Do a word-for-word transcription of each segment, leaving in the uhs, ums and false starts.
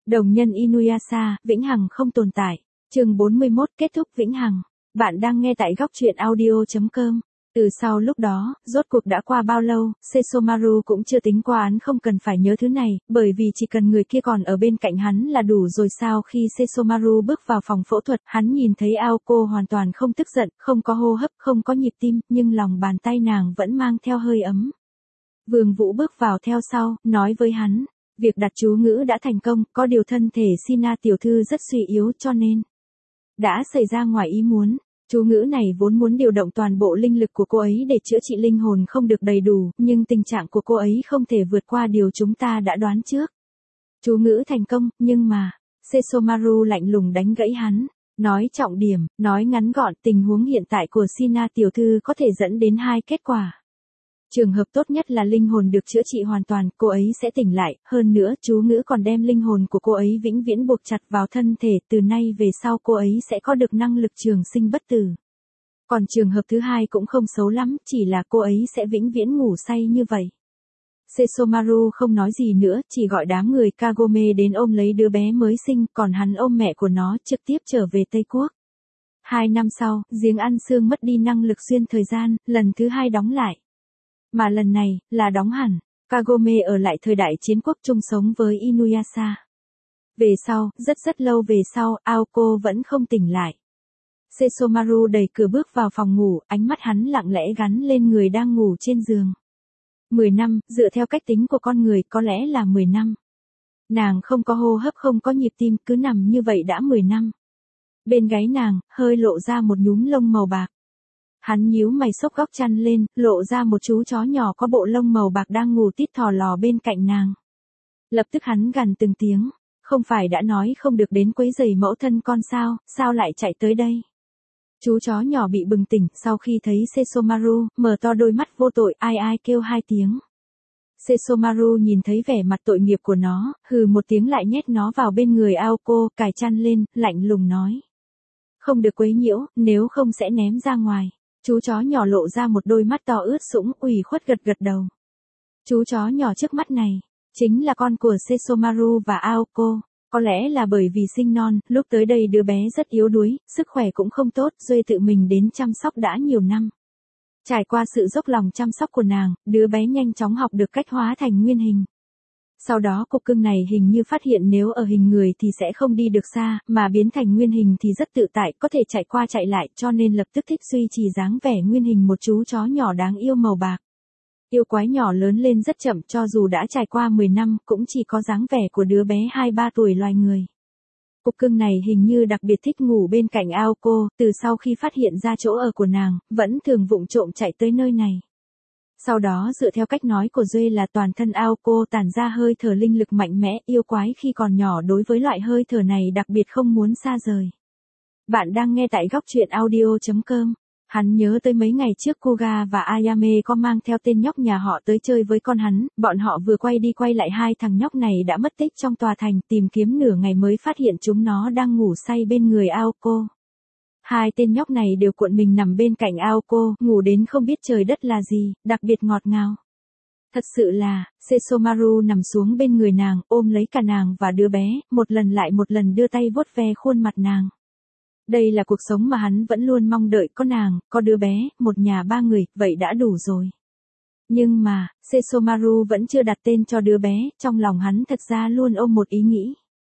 Đồng nhân Inuyasha, vĩnh hằng không tồn tại. Chương bốn mươi mốt, kết thúc vĩnh hằng. Bạn đang nghe tại góc truyện audio chấm com. Từ sau lúc đó, rốt cuộc đã qua bao lâu, Sesshomaru cũng chưa tính qua án không cần phải nhớ thứ này, bởi vì chỉ cần người kia còn ở bên cạnh hắn là đủ rồi. Sao khi Sesshomaru bước vào phòng phẫu thuật, hắn nhìn thấy Aoko hoàn toàn không tức giận, không có hô hấp, không có nhịp tim, nhưng lòng bàn tay nàng vẫn mang theo hơi ấm. Vương Vũ bước vào theo sau, nói với hắn, việc đặt chú ngữ đã thành công, có điều thân thể Sina tiểu thư rất suy yếu cho nên đã xảy ra ngoài ý muốn. Chú ngữ này vốn muốn điều động toàn bộ linh lực của cô ấy để chữa trị linh hồn không được đầy đủ, nhưng tình trạng của cô ấy không thể vượt qua điều chúng ta đã đoán trước. Chú ngữ thành công, nhưng mà, Sesshomaru lạnh lùng đánh gãy hắn, nói trọng điểm, nói ngắn gọn, tình huống hiện tại của Sina tiểu thư có thể dẫn đến hai kết quả. Trường hợp tốt nhất là linh hồn được chữa trị hoàn toàn, cô ấy sẽ tỉnh lại, hơn nữa chú ngữ còn đem linh hồn của cô ấy vĩnh viễn buộc chặt vào thân thể, từ nay về sau cô ấy sẽ có được năng lực trường sinh bất tử. Còn trường hợp thứ hai cũng không xấu lắm, chỉ là cô ấy sẽ vĩnh viễn ngủ say như vậy. Sesshomaru không nói gì nữa, chỉ gọi đám người Kagome đến ôm lấy đứa bé mới sinh, còn hắn ôm mẹ của nó trực tiếp trở về Tây Quốc. Hai năm sau, giếng ăn xương mất đi năng lực xuyên thời gian, lần thứ hai đóng lại. Mà lần này, là đóng hẳn, Kagome ở lại thời đại chiến quốc chung sống với Inuyasha. Về sau, rất rất lâu về sau, Aoko vẫn không tỉnh lại. Sesshomaru đẩy cửa bước vào phòng ngủ, ánh mắt hắn lặng lẽ gắn lên người đang ngủ trên giường. Mười năm, dựa theo cách tính của con người, có lẽ là mười năm. Nàng không có hô hấp, không có nhịp tim, cứ nằm như vậy đã mười năm. Bên gáy nàng, hơi lộ ra một nhúm lông màu bạc. Hắn nhíu mày xốc góc chăn lên, lộ ra một chú chó nhỏ có bộ lông màu bạc đang ngủ tít thò lò bên cạnh nàng. Lập tức hắn gằn từng tiếng, không phải đã nói không được đến quấy rầy mẫu thân con sao, sao lại chạy tới đây. Chú chó nhỏ bị bừng tỉnh sau khi thấy Sesshomaru, mở to đôi mắt vô tội, ai ai kêu hai tiếng. Sesshomaru nhìn thấy vẻ mặt tội nghiệp của nó, hừ một tiếng lại nhét nó vào bên người Aoko, cài chăn lên, lạnh lùng nói. Không được quấy nhiễu, nếu không sẽ ném ra ngoài. Chú chó nhỏ lộ ra một đôi mắt to ướt sũng, ủy khuất gật gật đầu. Chú chó nhỏ trước mắt này, chính là con của Sesshomaru và Aoko. Có lẽ là bởi vì sinh non, lúc tới đây đứa bé rất yếu đuối, sức khỏe cũng không tốt, Duê tự mình đến chăm sóc đã nhiều năm. Trải qua sự dốc lòng chăm sóc của nàng, đứa bé nhanh chóng học được cách hóa thành nguyên hình. Sau đó cục cưng này hình như phát hiện nếu ở hình người thì sẽ không đi được xa, mà biến thành nguyên hình thì rất tự tại, có thể chạy qua chạy lại, cho nên lập tức thích duy trì dáng vẻ nguyên hình một chú chó nhỏ đáng yêu màu bạc. Yêu quái nhỏ lớn lên rất chậm, cho dù đã trải qua mười năm, cũng chỉ có dáng vẻ của đứa bé hai ba tuổi loài người. Cục cưng này hình như đặc biệt thích ngủ bên cạnh Aoko, từ sau khi phát hiện ra chỗ ở của nàng, vẫn thường vụng trộm chạy tới nơi này. Sau đó dựa theo cách nói của Duê là toàn thân Aoko tản ra hơi thở linh lực mạnh mẽ, yêu quái khi còn nhỏ đối với loại hơi thở này đặc biệt không muốn xa rời. Bạn đang nghe tại góc truyện audio chấm com. Hắn nhớ tới mấy ngày trước Koga và Ayame có mang theo tên nhóc nhà họ tới chơi với con hắn, bọn họ vừa quay đi quay lại hai thằng nhóc này đã mất tích trong tòa thành, tìm kiếm nửa ngày mới phát hiện chúng nó đang ngủ say bên người Aoko. Hai tên nhóc này đều cuộn mình nằm bên cạnh Aoko, ngủ đến không biết trời đất là gì, đặc biệt ngọt ngào. Thật sự là, Sesshomaru nằm xuống bên người nàng, ôm lấy cả nàng và đứa bé, một lần lại một lần đưa tay vuốt ve khuôn mặt nàng. Đây là cuộc sống mà hắn vẫn luôn mong đợi, có nàng, có đứa bé, một nhà ba người, vậy đã đủ rồi. Nhưng mà, Sesshomaru vẫn chưa đặt tên cho đứa bé, trong lòng hắn thật ra luôn ôm một ý nghĩ.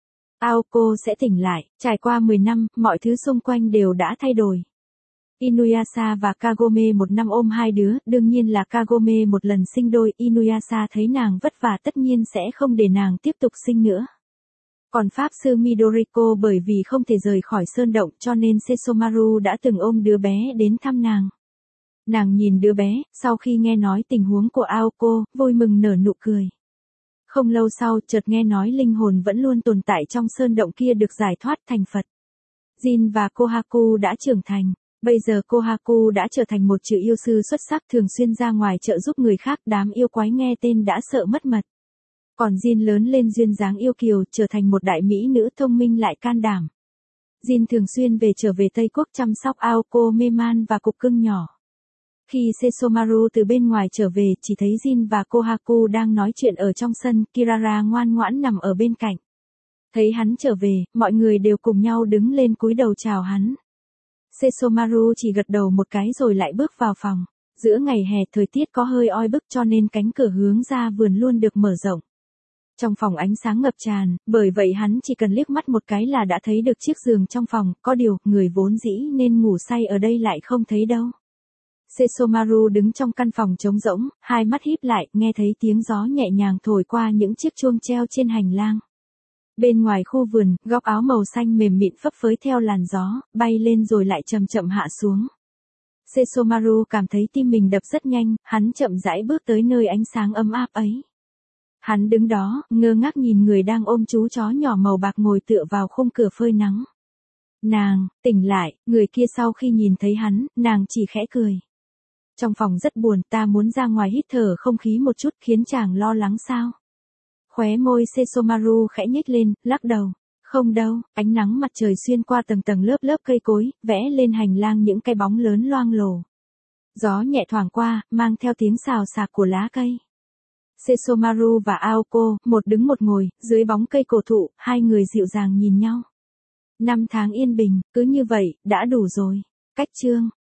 Aoko sẽ tỉnh lại, trải qua mười năm, mọi thứ xung quanh đều đã thay đổi. Inuyasha và Kagome một năm ôm hai đứa, đương nhiên là Kagome một lần sinh đôi, Inuyasha thấy nàng vất vả tất nhiên sẽ không để nàng tiếp tục sinh nữa. Còn Pháp sư Midoriko bởi vì không thể rời khỏi sơn động cho nên Sesshomaru đã từng ôm đứa bé đến thăm nàng. Nàng nhìn đứa bé, sau khi nghe nói tình huống của Aoko, vui mừng nở nụ cười. Không lâu sau, chợt nghe nói linh hồn vẫn luôn tồn tại trong sơn động kia được giải thoát thành Phật. Jin và Kohaku đã trưởng thành. Bây giờ Kohaku đã trở thành một trừ yêu sư xuất sắc, thường xuyên ra ngoài trợ giúp người khác, đám yêu quái nghe tên đã sợ mất mật. Còn Jin lớn lên duyên dáng yêu kiều, trở thành một đại mỹ nữ thông minh lại can đảm. Jin thường xuyên về trở về Tây Quốc chăm sóc Aoko mê man và cục cưng nhỏ. Khi Sesshomaru từ bên ngoài trở về, chỉ thấy Jin và Kohaku đang nói chuyện ở trong sân, Kirara ngoan ngoãn nằm ở bên cạnh. Thấy hắn trở về, mọi người đều cùng nhau đứng lên cúi đầu chào hắn. Sesomaru chỉ gật đầu một cái rồi lại bước vào phòng. Giữa ngày hè thời tiết có hơi oi bức cho nên cánh cửa hướng ra vườn luôn được mở rộng. Trong phòng ánh sáng ngập tràn, bởi vậy hắn chỉ cần liếc mắt một cái là đã thấy được chiếc giường trong phòng, có điều, người vốn dĩ nên ngủ say ở đây lại không thấy đâu. Sesomaru đứng trong căn phòng trống rỗng, hai mắt híp lại, nghe thấy tiếng gió nhẹ nhàng thổi qua những chiếc chuông treo trên hành lang. Bên ngoài khu vườn, góc áo màu xanh mềm mịn phấp phới theo làn gió, bay lên rồi lại chậm chậm hạ xuống. Sesomaru cảm thấy tim mình đập rất nhanh, hắn chậm rãi bước tới nơi ánh sáng ấm áp ấy. Hắn đứng đó, ngơ ngác nhìn người đang ôm chú chó nhỏ màu bạc ngồi tựa vào khung cửa phơi nắng. Nàng, tỉnh lại, người kia sau khi nhìn thấy hắn, nàng chỉ khẽ cười. Trong phòng rất buồn, ta muốn ra ngoài hít thở không khí một chút, khiến chàng lo lắng sao? Khóe môi Sesomaru khẽ nhếch lên, lắc đầu. Không đâu, ánh nắng mặt trời xuyên qua tầng tầng lớp lớp cây cối, vẽ lên hành lang những cái bóng lớn loang lổ. Gió nhẹ thoảng qua, mang theo tiếng xào xạc của lá cây. Sesomaru và Aoko, một đứng một ngồi, dưới bóng cây cổ thụ, hai người dịu dàng nhìn nhau. Năm tháng yên bình, cứ như vậy, đã đủ rồi. Cách chương